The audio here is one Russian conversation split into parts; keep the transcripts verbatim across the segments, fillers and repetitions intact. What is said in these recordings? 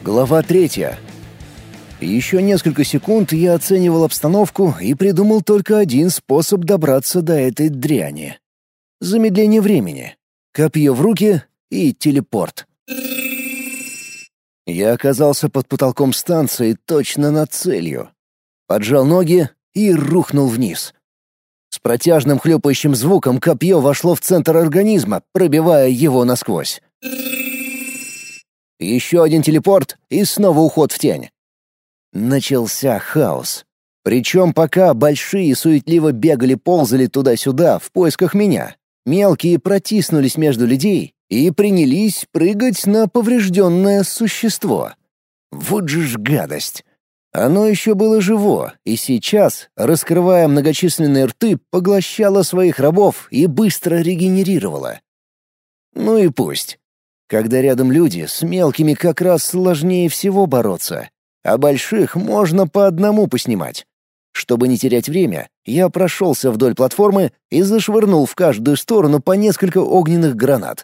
Глава третья. Еще несколько секунд я оценивал обстановку и придумал только один способ добраться до этой дряни. Замедление времени. Копье в руки и телепорт. Я оказался под потолком станции точно над целью. Поджал ноги и рухнул вниз. С протяжным хлюпающим звуком копье вошло в центр организма, пробивая его насквозь. Еще один телепорт и снова уход в тень. Начался хаос. Причем пока большие суетливо бегали-ползали туда-сюда в поисках меня, мелкие протиснулись между людей и принялись прыгать на поврежденное существо. Вот же ж гадость! Оно еще было живо, и сейчас, раскрывая многочисленные рты, поглощало своих рабов и быстро регенерировало. Ну и пусть. Когда рядом люди, с мелкими как раз сложнее всего бороться, а больших можно по одному поснимать. Чтобы не терять время, я прошелся вдоль платформы и зашвырнул в каждую сторону по несколько огненных гранат.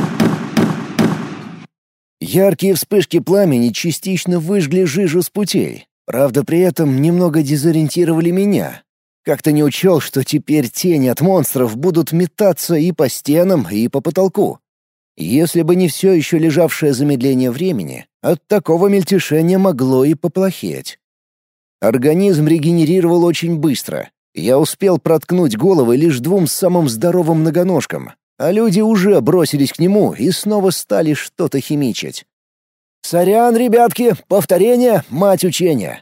Яркие вспышки пламени частично выжгли жижу с путей, правда, при этом немного дезориентировали меня. Как-то не учел, что теперь тени от монстров будут метаться и по стенам, и по потолку. Если бы не все еще лежавшее замедление времени, от такого мельтешения могло и поплохеть. Организм регенерировал очень быстро. Я успел проткнуть головы лишь двум самым здоровым многоножкам, а люди уже бросились к нему и снова стали что-то химичить. «Сорян, ребятки, повторение — мать учения!»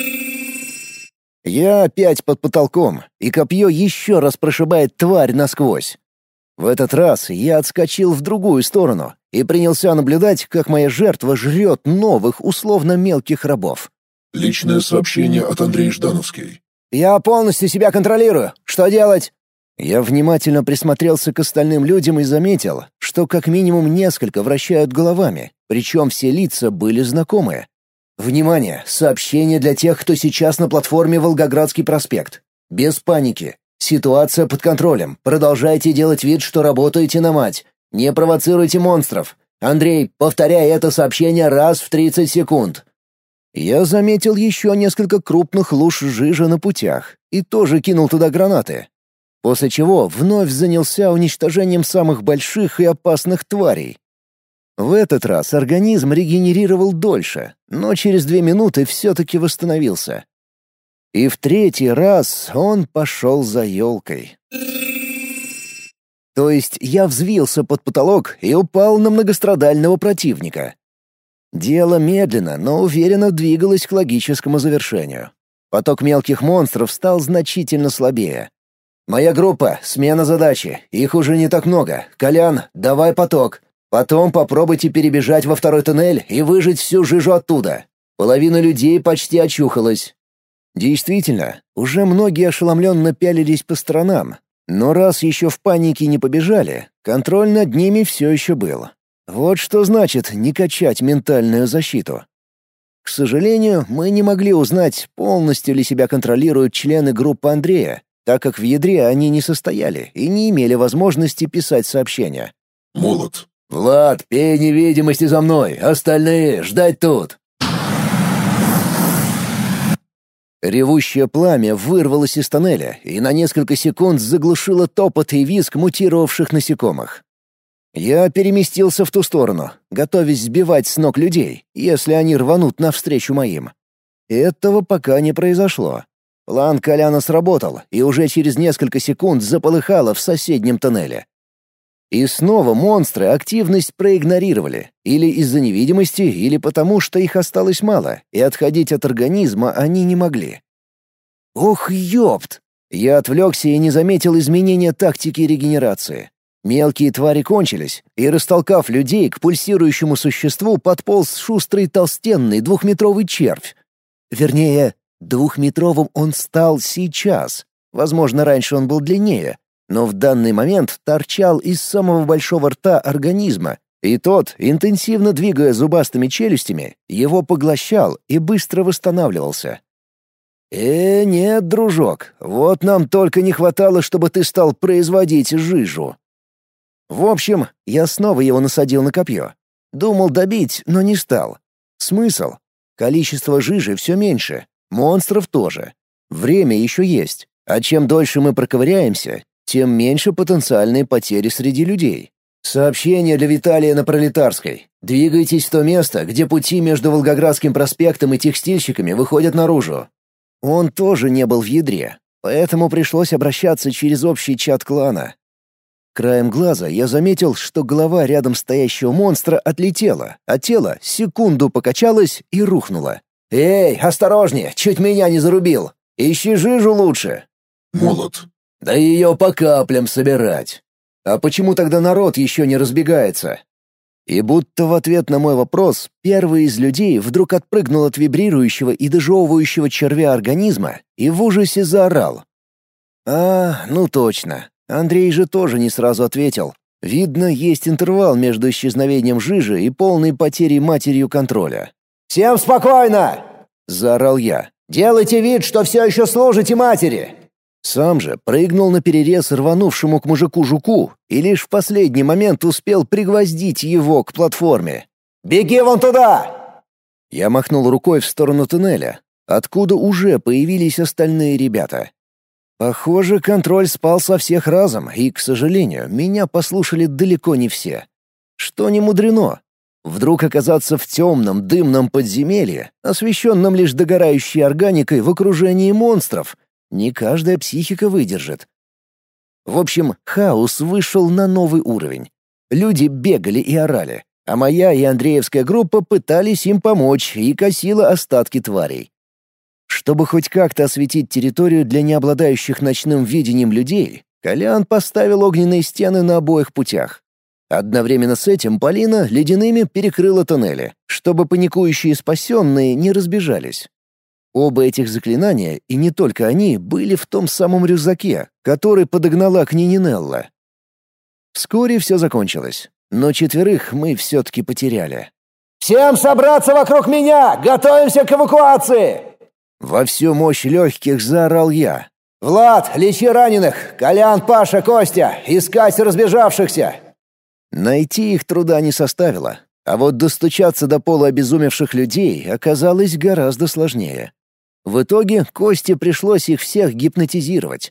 Я опять под потолком, и копье еще раз прошибает тварь насквозь. В этот раз я отскочил в другую сторону и принялся наблюдать, как моя жертва жрет новых условно мелких рабов. Личное сообщение от Андрея Ждановский. «Я полностью себя контролирую. Что делать?» Я внимательно присмотрелся к остальным людям и заметил, что как минимум несколько вращают головами, причем все лица были знакомые. «Внимание! Сообщение для тех, кто сейчас на платформе Волгоградский проспект. Без паники. Ситуация под контролем. Продолжайте делать вид, что работаете на мать. Не провоцируйте монстров. Андрей, повторяй это сообщение раз в тридцать секунд». Я заметил еще несколько крупных луж жижи на путях и тоже кинул туда гранаты. После чего вновь занялся уничтожением самых больших и опасных тварей. В этот раз организм регенерировал дольше, но через две минуты все-таки восстановился. И в третий раз он пошел за елкой. То есть я взвился под потолок и упал на многострадального противника. Дело медленно, но уверенно двигалось к логическому завершению. Поток мелких монстров стал значительно слабее. «Моя группа, смена задачи. Их уже не так много. Колян, давай поток. Потом попробуйте перебежать во второй туннель и выжать всю жижу оттуда. Половина людей почти очухалась». Действительно, уже многие ошеломленно пялились по сторонам, но раз еще в панике не побежали, контроль над ними все еще был. Вот что значит не качать ментальную защиту. К сожалению, мы не могли узнать, полностью ли себя контролируют члены группы Андрея, так как в ядре они не состояли и не имели возможности писать сообщения. Молот. «Влад, пей невидимости за мной, остальные ждать тут!» Ревущее пламя вырвалось из тоннеля и на несколько секунд заглушило топот и визг мутировавших насекомых. Я переместился в ту сторону, готовясь сбивать с ног людей, если они рванут навстречу моим. Этого пока не произошло. План Коляна сработал, и уже через несколько секунд заполыхало в соседнем тоннеле. И снова монстры активность проигнорировали, или из-за невидимости, или потому, что их осталось мало, и отходить от организма они не могли. Ох, ёпт! Я отвлекся и не заметил изменения тактики регенерации. Мелкие твари кончились, и, растолкав людей, к пульсирующему существу подполз шустрый толстенный двухметровый червь. Вернее, двухметровым он стал сейчас. Возможно, раньше он был длиннее, но в данный момент торчал из самого большого рта организма, и тот, интенсивно двигая зубастыми челюстями, его поглощал и быстро восстанавливался. «Э, нет, дружок, вот нам только не хватало, чтобы ты стал производить жижу». В общем, я снова его насадил на копье. Думал добить, но не стал. Смысл? Количество жижи все меньше, монстров тоже. Время еще есть, а чем дольше мы проковыряемся, тем меньше потенциальные потери среди людей. Сообщение для Виталия на Пролетарской. Двигайтесь в то место, где пути между Волгоградским проспектом и текстильщиками выходят наружу. Он тоже не был в ядре, поэтому пришлось обращаться через общий чат клана. Краем глаза я заметил, что голова рядом стоящего монстра отлетела, а тело секунду покачалось и рухнуло. «Эй, осторожнее, чуть меня не зарубил! Ищи жижу лучше!» Молот. «Да ее по каплям собирать! А почему тогда народ еще не разбегается?» И будто в ответ на мой вопрос, первый из людей вдруг отпрыгнул от вибрирующего и дожевывающего червя организма и в ужасе заорал. «А, ну точно. Андрей же тоже не сразу ответил. Видно, есть интервал между исчезновением жижи и полной потерей матерью контроля. «Всем спокойно!» — заорал я. «Делайте вид, что все еще служите матери!» Сам же прыгнул на перерез рванувшему к мужику жуку и лишь в последний момент успел пригвоздить его к платформе. «Беги вон туда!» Я махнул рукой в сторону туннеля, откуда уже появились остальные ребята. Похоже, контроль спал со всех разом, и, к сожалению, меня послушали далеко не все. Что не мудрено. Вдруг оказаться в темном, дымном подземелье, освещенном лишь догорающей органикой в окружении монстров, не каждая психика выдержит. В общем, хаос вышел на новый уровень. Люди бегали и орали, а моя и Андреевская группа пытались им помочь и косила остатки тварей. Чтобы хоть как-то осветить территорию для необладающих ночным видением людей, Колян поставил огненные стены на обоих путях. Одновременно с этим Полина ледяными перекрыла тоннели, чтобы паникующие спасенные не разбежались. Оба этих заклинания, и не только они, были в том самом рюкзаке, который подогнала к ней Нелла. Вскоре все закончилось, но четверых мы все-таки потеряли. «Всем собраться вокруг меня! Готовимся к эвакуации!» Во всю мощь легких заорал я. «Влад, лечи раненых! Колян, Паша, Костя! Искать разбежавшихся!» Найти их труда не составило, а вот достучаться до полуобезумевших людей оказалось гораздо сложнее. В итоге Косте пришлось их всех гипнотизировать.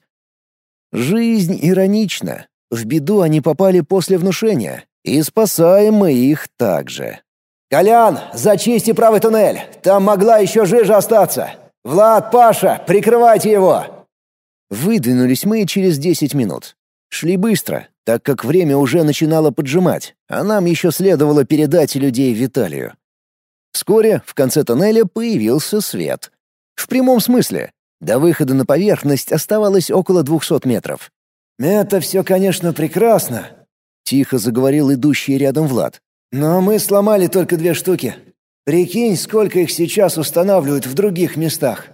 Жизнь иронична. В беду они попали после внушения, и спасаем мы их также. «Колян, зачисти правый туннель! Там могла еще жижа остаться! Влад, Паша, прикрывайте его!» Выдвинулись мы через десять минут. Шли быстро, так как время уже начинало поджимать, а нам еще следовало передать людей Виталию. Вскоре в конце тоннеля появился свет. В прямом смысле. До выхода на поверхность оставалось около двухсот метров. «Это все, конечно, прекрасно», — тихо заговорил идущий рядом Влад. «Но мы сломали только две штуки. Прикинь, сколько их сейчас устанавливают в других местах».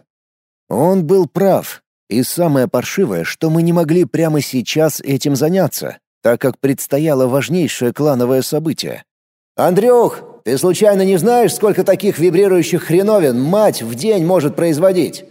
Он был прав. И самое паршивое, что мы не могли прямо сейчас этим заняться, так как предстояло важнейшее клановое событие. «Андрюх, ты случайно не знаешь, сколько таких вибрирующих хреновин мать в день может производить?»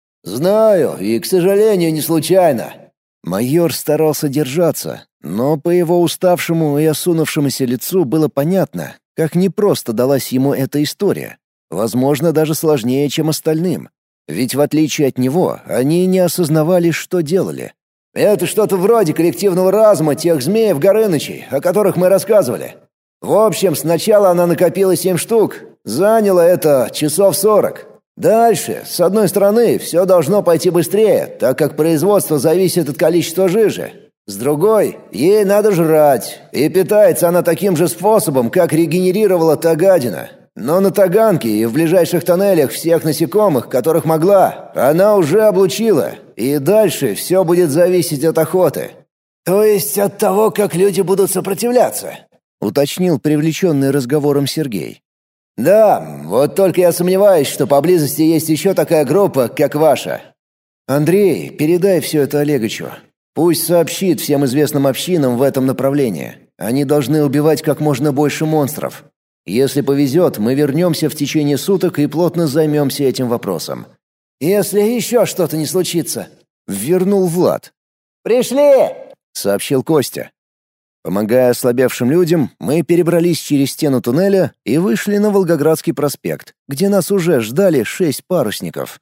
«Знаю, и, к сожалению, не случайно». Майор старался держаться, но по его уставшему и осунувшемуся лицу было понятно, как непросто далась ему эта история. Возможно, даже сложнее, чем остальным. Ведь в отличие от него, они не осознавали, что делали. «Это что-то вроде коллективного разума тех змеев Горынычей, о которых мы рассказывали. В общем, сначала она накопила семь штук, заняло это часов сорок. Дальше, с одной стороны, все должно пойти быстрее, так как производство зависит от количества жижи. С другой, ей надо жрать, и питается она таким же способом, как регенерировала та гадина. Но на Таганке и в ближайших тоннелях всех насекомых, которых могла, она уже облучила, и дальше все будет зависеть от охоты». «То есть от того, как люди будут сопротивляться?» — уточнил привлеченный разговором Сергей. «Да, вот только я сомневаюсь, что поблизости есть еще такая группа, как ваша. Андрей, передай все это Олегычу. Пусть сообщит всем известным общинам в этом направлении. Они должны убивать как можно больше монстров. Если повезет, мы вернемся в течение суток и плотно займемся этим вопросом». «Если еще что-то не случится», — вернул Влад. «Пришли!» — сообщил Костя. Помогая ослабевшим людям, мы перебрались через стену туннеля и вышли на Волгоградский проспект, где нас уже ждали шесть парусников.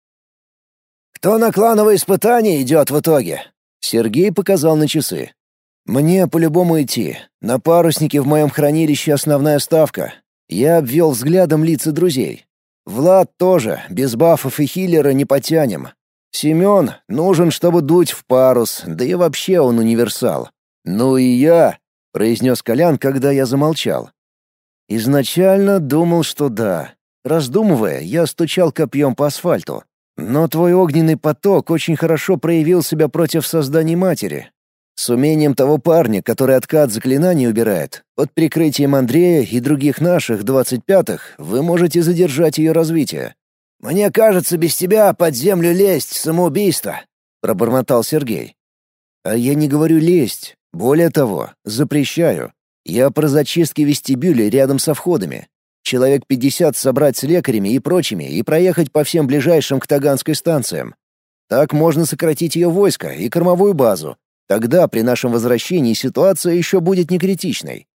«Кто на клановое испытание идет в итоге?» Сергей показал на часы. «Мне по-любому идти. На паруснике в моем хранилище основная ставка». Я обвел взглядом лица друзей. «Влад тоже, без бафов и хиллера не потянем. Семен нужен, чтобы дуть в парус, да и вообще он универсал. Ну и я», — произнес Колян, когда я замолчал. Изначально думал, что да. Раздумывая, я стучал копьем по асфальту. Но твой огненный поток очень хорошо проявил себя против созданий матери. С умением того парня, который откат заклинаний убирает, под прикрытием Андрея и других наших двадцать пятых, вы можете задержать ее развитие. «Мне кажется, без тебя под землю лезть — самоубийство», — пробормотал Сергей. «А я не говорю лезть. Более того, запрещаю. Я про зачистки вестибюля рядом со входами. Человек пятьдесят собрать с лекарями и прочими и проехать по всем ближайшим к Таганской станциям. Так можно сократить ее войско и кормовую базу. Тогда при нашем возвращении ситуация еще будет не критичной».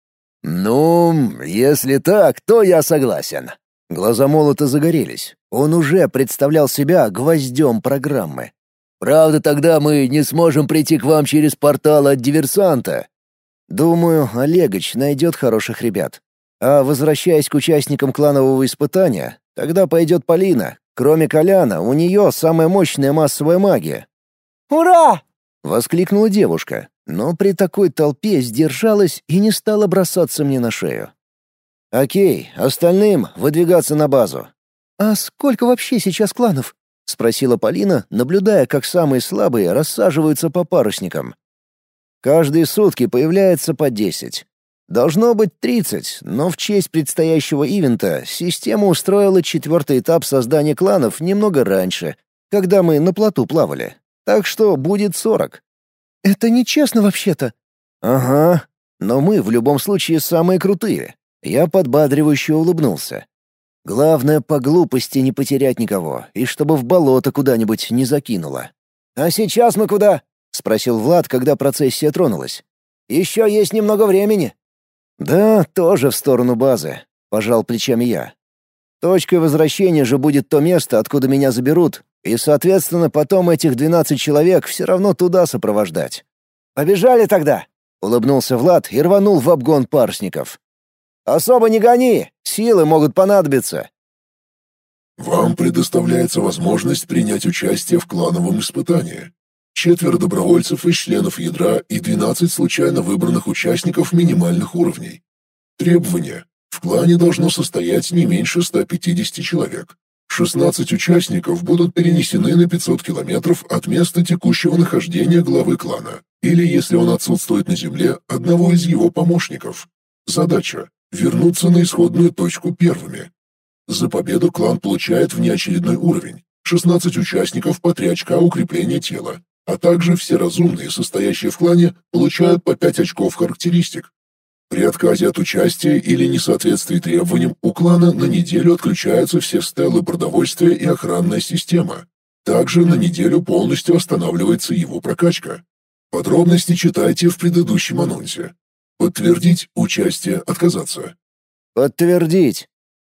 «Ну, если так, то я согласен». Глаза Молота загорелись. Он уже представлял себя гвоздем программы. «Правда, тогда мы не сможем прийти к вам через портал от диверсанта». «Думаю, Олегович найдет хороших ребят. А возвращаясь к участникам кланового испытания, тогда пойдет Полина. Кроме Коляна, у нее самая мощная массовая магия». «Ура!» — воскликнула девушка, но при такой толпе сдержалась и не стала бросаться мне на шею. «Окей, остальным выдвигаться на базу». «А сколько вообще сейчас кланов?» — спросила Полина, наблюдая, как самые слабые рассаживаются по парусникам. «Каждые сутки появляется по десять. Должно быть тридцать, но в честь предстоящего ивента система устроила четвертый этап создания кланов немного раньше, когда мы на плоту плавали. Так что будет сорок». «Это нечестно вообще-то». «Ага, но мы в любом случае самые крутые». Я подбадривающе улыбнулся. «Главное, по глупости не потерять никого, и чтобы в болото куда-нибудь не закинуло». «А сейчас мы куда?» — спросил Влад, когда процессия тронулась. «Еще есть немного времени». «Да, тоже в сторону базы», — пожал плечами я. «Точкой возвращения же будет то место, откуда меня заберут, и, соответственно, потом этих двенадцать человек все равно туда сопровождать». «Побежали тогда!» — улыбнулся Влад и рванул в обгон парусников. «Особо не гони, силы могут понадобиться». Вам предоставляется возможность принять участие в клановом испытании. Четверо добровольцев из членов ядра и двенадцать случайно выбранных участников минимальных уровней. Требования. В клане должно состоять не меньше ста пятидесяти человек. шестнадцать участников будут перенесены на пятьсот километров от места текущего нахождения главы клана, или, если он отсутствует на земле, одного из его помощников. Задача — вернуться на исходную точку первыми. За победу клан получает внеочередной уровень, шестнадцать участников по три очка укрепления тела, а также все разумные, состоящие в клане, получают по пять очков характеристик. При отказе от участия или несоответствии требованиям у клана на неделю отключаются все стелы продовольствия и охранная система. Также на неделю полностью останавливается его прокачка. Подробности читайте в предыдущем анонсе. Подтвердить участие, отказаться. «Подтвердить».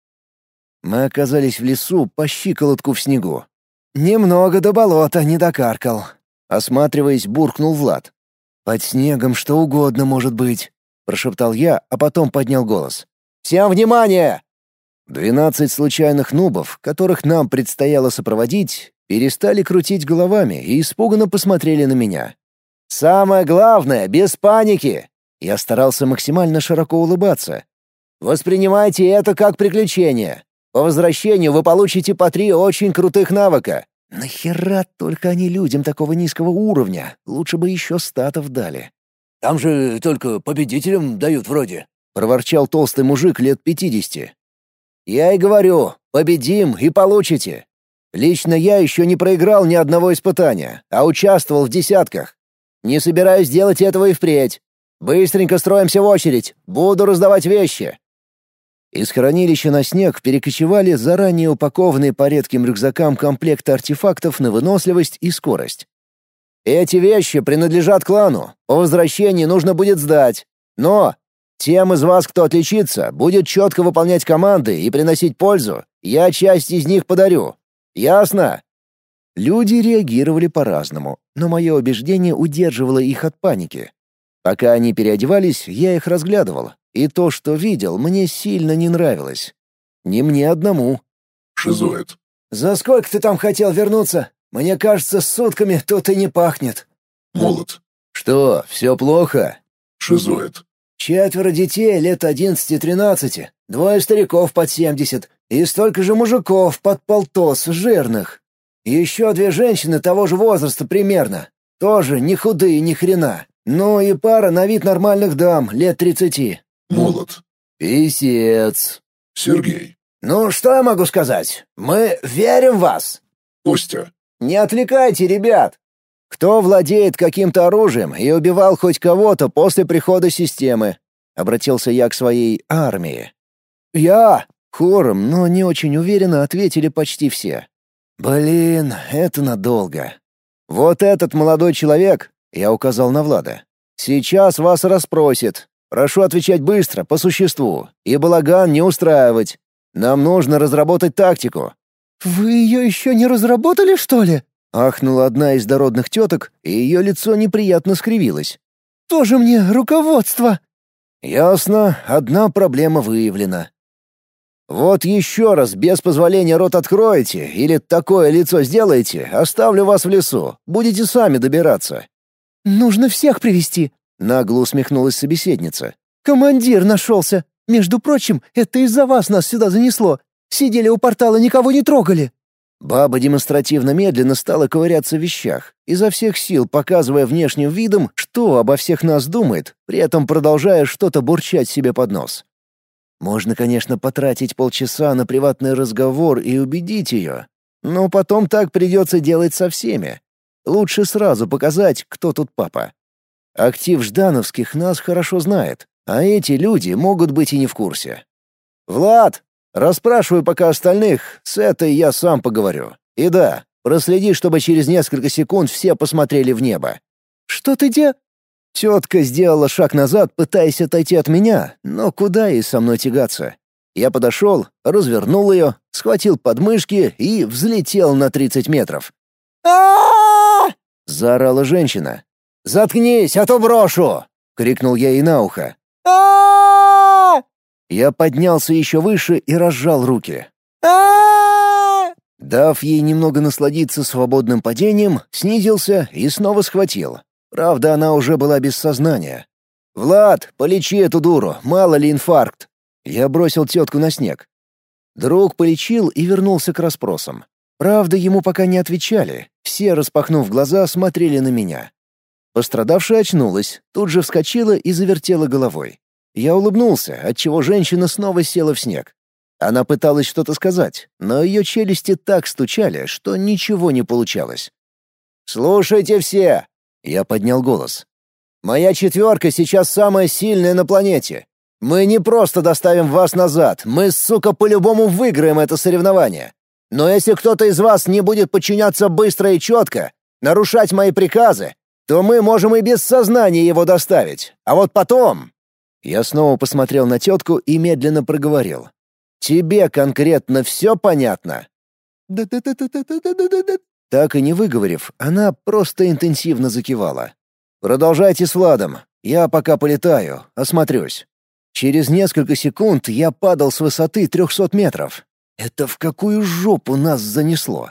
Мы оказались в лесу по щиколотку в снегу. «Немного до болота не докаркал», — осматриваясь, буркнул Влад. «Под снегом что угодно может быть», — прошептал я, а потом поднял голос. «Всем внимание!» Двенадцать случайных нубов, которых нам предстояло сопроводить, перестали крутить головами и испуганно посмотрели на меня. «Самое главное — без паники!» Я старался максимально широко улыбаться. «Воспринимайте это как приключение. По возвращению вы получите по три очень крутых навыка». «Нахера только они людям такого низкого уровня? Лучше бы еще статов дали». «Там же только победителям дают вроде», — проворчал толстый мужик лет пятидесяти. «Я и говорю, победим и получите. Лично я еще не проиграл ни одного испытания, а участвовал в десятках. Не собираюсь делать этого и впредь. Быстренько строимся в очередь, буду раздавать вещи». Из хранилища на снег перекочевали заранее упакованные по редким рюкзакам комплекты артефактов на выносливость и скорость. Эти вещи принадлежат клану. По возвращении нужно будет сдать. Но тем из вас, кто отличится, будет четко выполнять команды и приносить пользу, я часть из них подарю. Ясно?» Люди реагировали по-разному, но мое убеждение удерживало их от паники. Пока они переодевались, я их разглядывал, и то, что видел, мне сильно не нравилось. Не мне одному. Шизоид. «За сколько ты там хотел вернуться? Мне кажется, с сутками тут и не пахнет». Молот. «Что, все плохо?» Шизоид. «Четверо детей лет одиннадцати-тринадцати, двое стариков под семьдесят и столько же мужиков под полтос жирных. Еще две женщины того же возраста примерно, тоже не худые ни хрена. Ну и пара на вид нормальных дам лет тридцати». Молот. «Писец». Сергей. «Ну, что я могу сказать? Мы верим в вас». Костя. «Не отвлекайте, ребят! Кто владеет каким-то оружием и убивал хоть кого-то после прихода системы?» — обратился я к своей армии. «Я!» — хором, но не очень уверенно ответили почти все. «Блин, это надолго. Вот этот молодой человек, — я указал на Влада, — сейчас вас расспросит. Прошу отвечать быстро, по существу, и балаган не устраивать. Нам нужно разработать тактику». «Вы ее еще не разработали, что ли?» — ахнула одна из дородных теток, и ее лицо неприятно скривилось. «Тоже мне руководство!» «Ясно, одна проблема выявлена. Вот еще раз без позволения рот откроете или такое лицо сделаете, оставлю вас в лесу, будете сами добираться». «Нужно всех привести», — нагло усмехнулась собеседница. «Командир нашелся. Между прочим, это из-за вас нас сюда занесло. Сидели у портала, никого не трогали». Баба демонстративно медленно стала ковыряться в вещах, изо всех сил показывая внешним видом, что обо всех нас думает, при этом продолжая что-то бурчать себе под нос. Можно, конечно, потратить полчаса на приватный разговор и убедить ее, но потом так придется делать со всеми. Лучше сразу показать, кто тут папа. Актив Ждановских нас хорошо знает, а эти люди могут быть и не в курсе. «Влад, расспрашиваю пока остальных, с этой я сам поговорю. И да, проследи, чтобы через несколько секунд все посмотрели в небо». «Что ты де...» Тетка сделала шаг назад, пытаясь отойти от меня, но куда ей со мной тягаться? Я подошел, развернул ее, схватил подмышки и взлетел на тридцать метров. а Заорала женщина. «Заткнись, а то брошу!» — крикнул я ей на ухо. а Я поднялся еще выше и разжал руки. Дав ей немного насладиться свободным падением, снизился и снова схватил. Правда, она уже была без сознания. «Влад, полечи эту дуру, мало ли инфаркт!» Я бросил тетку на снег. Друг полечил и вернулся к расспросам. Правда, ему пока не отвечали, все, распахнув глаза, смотрели на меня. Пострадавшая очнулась, тут же вскочила и завертела головой. Я улыбнулся, отчего женщина снова села в снег. Она пыталась что-то сказать, но ее челюсти так стучали, что ничего не получалось. «Слушайте все!» — я поднял голос. «Моя четверка сейчас самая сильная на планете. Мы не просто доставим вас назад, мы, сука, по-любому выиграем это соревнование. Но если кто-то из вас не будет подчиняться быстро и четко, нарушать мои приказы, то мы можем и без сознания его доставить. А вот потом...» Я снова посмотрел на тетку и медленно проговорил. «Тебе конкретно все понятно?» «Да-да-да-да-да-да-да-да». Так и не выговорив, она просто интенсивно закивала. «Продолжайте с Владом. Я пока полетаю, осмотрюсь». Через несколько секунд я падал с высоты трехсот метров. Это в какую жопу нас занесло?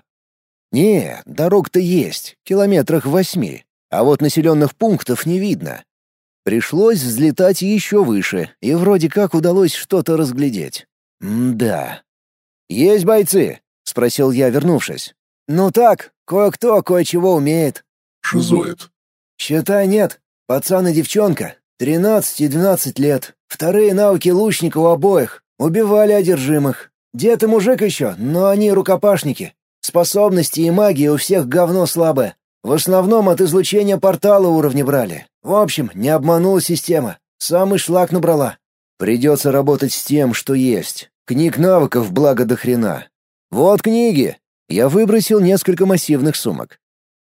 Не, дорог-то есть, километрах восьми, а вот населенных пунктов не видно. Пришлось взлетать еще выше, и вроде как удалось что-то разглядеть. М-да. «Есть бойцы?» — спросил я, вернувшись. «Ну так, кое-кто кое-чего умеет». Шизоид. «Считай, нет. Пацан и девчонка. Тринадцать и двенадцать лет. Вторые навыки лучника у обоих. Убивали одержимых. Дед и мужик еще, но они рукопашники. Способности и магия у всех говно слабое. В основном от излучения портала уровня брали. В общем, не обманула система. Самый шлак набрала». «Придется работать с тем, что есть. Книг навыков благо до хрена. Вот книги!» Я выбросил несколько массивных сумок.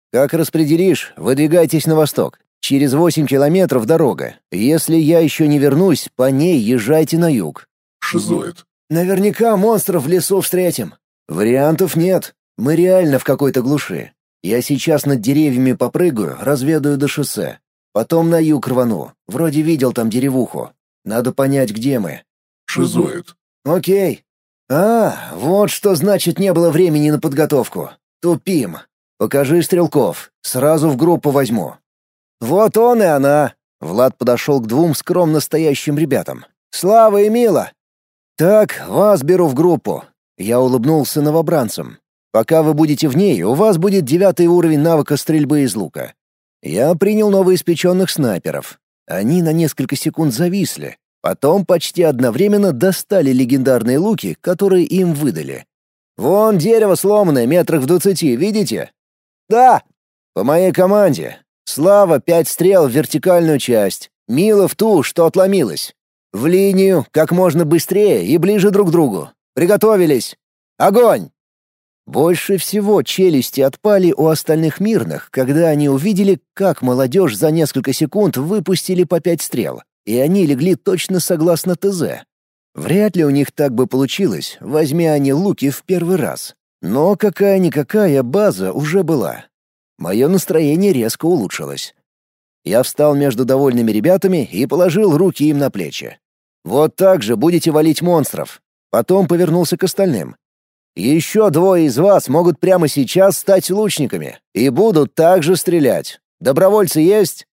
Как распределишь, выдвигайтесь на восток. Через восемь километров дорога. Если я еще не вернусь, по ней езжайте на юг». Шизоид. «Наверняка монстров в лесу встретим». «Вариантов нет. Мы реально в какой-то глуши. Я сейчас над деревьями попрыгаю, разведаю до шоссе. Потом на юг рвану. Вроде видел там деревуху. Надо понять, где мы». Шизоид. «Окей». «А, вот что значит не было времени на подготовку. Тупим. Покажи стрелков. Сразу в группу возьму». «Вот он и она». Влад подошел к двум скромно стоящим ребятам. «Слава и Мила». «Так, вас беру в группу». Я улыбнулся новобранцам. «Пока вы будете в ней, у вас будет девятый уровень навыка стрельбы из лука». Я принял новоиспеченных снайперов. Они на несколько секунд зависли. Потом почти одновременно достали легендарные луки, которые им выдали. «Вон дерево сломанное метрах в двадцати, видите?» «Да». «По моей команде. Слава — пять стрел в вертикальную часть. Мила — в ту, что отломилась. В линию, как можно быстрее и ближе друг к другу. Приготовились. Огонь!» Больше всего челюсти отпали у остальных мирных, когда они увидели, как молодежь за несколько секунд выпустили по пять стрел, и они легли точно согласно ТЗ. Вряд ли у них так бы получилось, возьми они луки в первый раз. Но какая-никакая база уже была. Мое настроение резко улучшилось. Я встал между довольными ребятами и положил руки им на плечи. «Вот так же будете валить монстров». Потом повернулся к остальным. «Еще двое из вас могут прямо сейчас стать лучниками и будут также стрелять. Добровольцы есть?»